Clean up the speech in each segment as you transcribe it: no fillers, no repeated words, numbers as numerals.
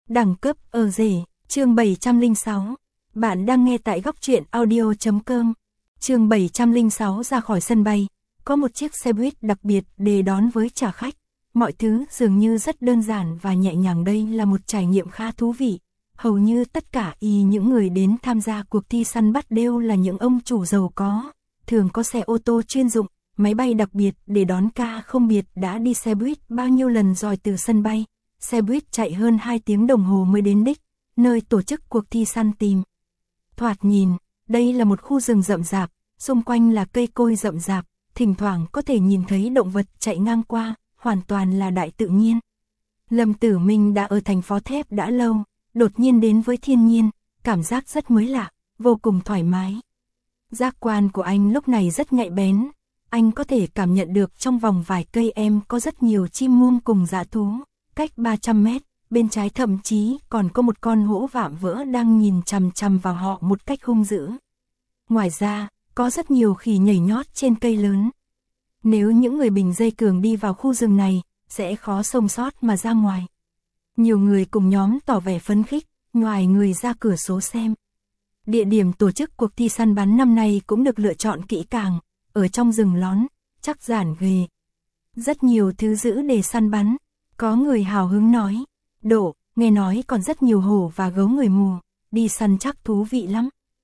Đẳng cấp ở rể, chương 706. Bạn đang nghe tại góc truyện audio.com. Chương 706 ra khỏi sân bay, có một chiếc xe buýt đặc biệt để đón với trả khách. Mọi thứ dường như rất đơn giản và nhẹ nhàng, đây là một trải nghiệm khá thú vị. Hầu như tất cả những người đến tham gia cuộc thi săn bắt đều là những ông chủ giàu có, thường có xe ô tô chuyên dụng, máy bay đặc biệt để đón ca không biết đã đi xe buýt bao nhiêu lần rồi từ sân bay. Xe buýt chạy hơn 2 tiếng đồng hồ mới đến đích, nơi tổ chức cuộc thi săn tìm. Thoạt nhìn, đây là một khu rừng rậm rạp, xung quanh là cây cối rậm rạp, thỉnh thoảng có thể nhìn thấy động vật chạy ngang qua, hoàn toàn là đại tự nhiên. Lâm Tử Minh đã ở thành phố thép đã lâu, đột nhiên đến với thiên nhiên, cảm giác rất mới lạ, vô cùng thoải mái. Giác quan của anh lúc này rất nhạy bén, anh có thể cảm nhận được trong vòng vài cây em có rất nhiều chim muông cùng dã thú. Cách 300 mét, bên trái thậm chí còn có một con hổ vạm vỡ đang nhìn chằm chằm vào họ một cách hung dữ. Ngoài ra, có rất nhiều khỉ nhảy nhót trên cây lớn. Nếu những người bình dây cường đi vào khu rừng này, sẽ khó sống sót mà ra ngoài. Nhiều người cùng nhóm tỏ vẻ phấn khích, ngoài người ra cửa sổ xem. Địa điểm tổ chức cuộc thi săn bắn năm nay cũng được lựa chọn kỹ càng, ở trong rừng lón, chắc giản ghê. Rất nhiều thứ giữ để săn bắn. Có người hào hứng nói, Độ, nghe nói còn rất nhiều hổ và gấu người mù, đi săn chắc thú vị lắm.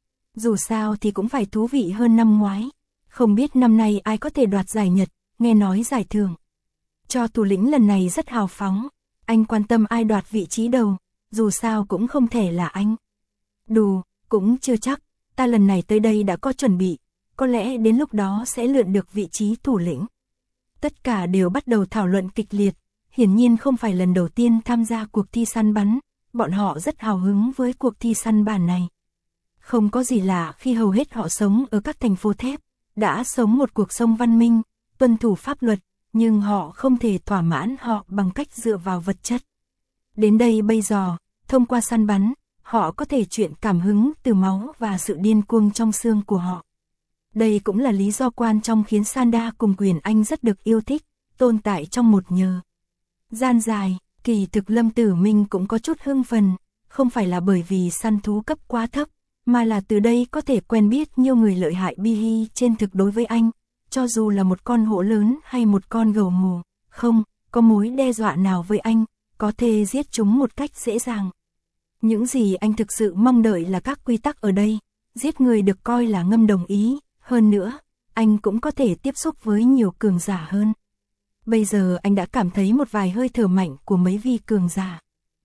Dù sao thì cũng phải thú vị hơn năm ngoái. Không biết năm nay ai có thể đoạt giải nhật, nghe nói giải thưởng cho thủ lĩnh lần này rất hào phóng. Anh quan tâm ai đoạt vị trí đầu, dù sao cũng không thể là anh. Đù, cũng chưa chắc, ta lần này tới đây đã có chuẩn bị, có lẽ đến lúc đó sẽ lượn được vị trí thủ lĩnh. Tất cả đều bắt đầu thảo luận kịch liệt. Hiển nhiên không phải lần đầu tiên tham gia cuộc thi săn bắn, bọn họ rất hào hứng với cuộc thi săn bản này. Không có gì lạ khi hầu hết họ sống ở các thành phố thép, đã sống một cuộc sống văn minh, tuân thủ pháp luật, nhưng họ không thể thỏa mãn họ bằng cách dựa vào vật chất. Đến đây bây giờ, thông qua săn bắn, họ có thể truyền cảm hứng từ máu và sự điên cuồng trong xương của họ. Đây cũng là lý do quan trọng khiến Sanda cùng Quyền Anh rất được yêu thích, tồn tại trong một nhờ gian dài. Kỳ thực Lâm Tử Minh cũng có chút hưng phấn, không phải là bởi vì săn thú cấp quá thấp, mà là từ đây có thể quen biết nhiều người lợi hại bi trên thực đối với anh, cho dù là một con hổ lớn hay một con gấu mù, không có mối đe dọa nào với anh, có thể giết chúng một cách dễ dàng. Những gì anh thực sự mong đợi là các quy tắc ở đây, giết người được coi là ngầm đồng ý, hơn nữa, anh cũng có thể tiếp xúc với nhiều cường giả hơn. Bây giờ anh đã cảm thấy một vài hơi thở mạnh của mấy vị cường giả.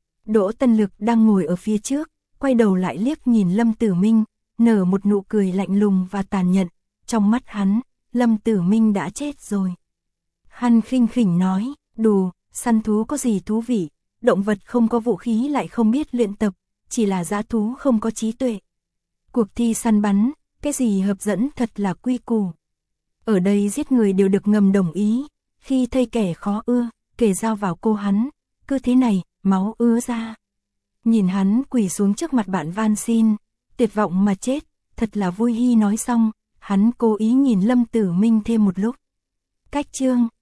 Đỗ Tân Lực đang ngồi ở phía trước, quay đầu lại liếc nhìn Lâm Tử Minh, nở một nụ cười lạnh lùng và tàn nhẫn. Trong mắt hắn, Lâm Tử Minh đã chết rồi. Hắn khinh khỉnh nói, đù, săn thú có gì thú vị, động vật không có vũ khí lại không biết luyện tập, chỉ là dã thú không có trí tuệ. Cuộc thi săn bắn, cái gì hấp dẫn thật là quy củ. Ở đây giết người đều được ngầm đồng ý. Khi thấy kẻ khó ưa, kề dao vào cô hắn, cứ thế này, máu ứa ra. Nhìn hắn quỳ xuống trước mặt bạn van xin, tuyệt vọng mà chết, thật là vui. Nói xong, hắn cố ý nhìn Lâm Tử Minh thêm một lúc. Cách chương